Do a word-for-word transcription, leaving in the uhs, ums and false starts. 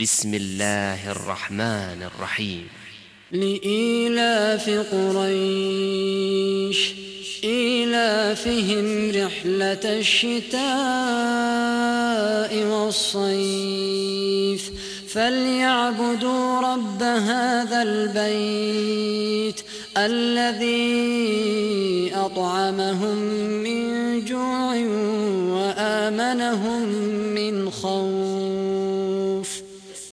بسم الله الرحمن الرحيم. لإيلاف قريش إيلافهم رحلة الشتاء والصيف فليعبدوا رب هذا البيت الذي أطعمهم من جوع وآمنهم من خوف.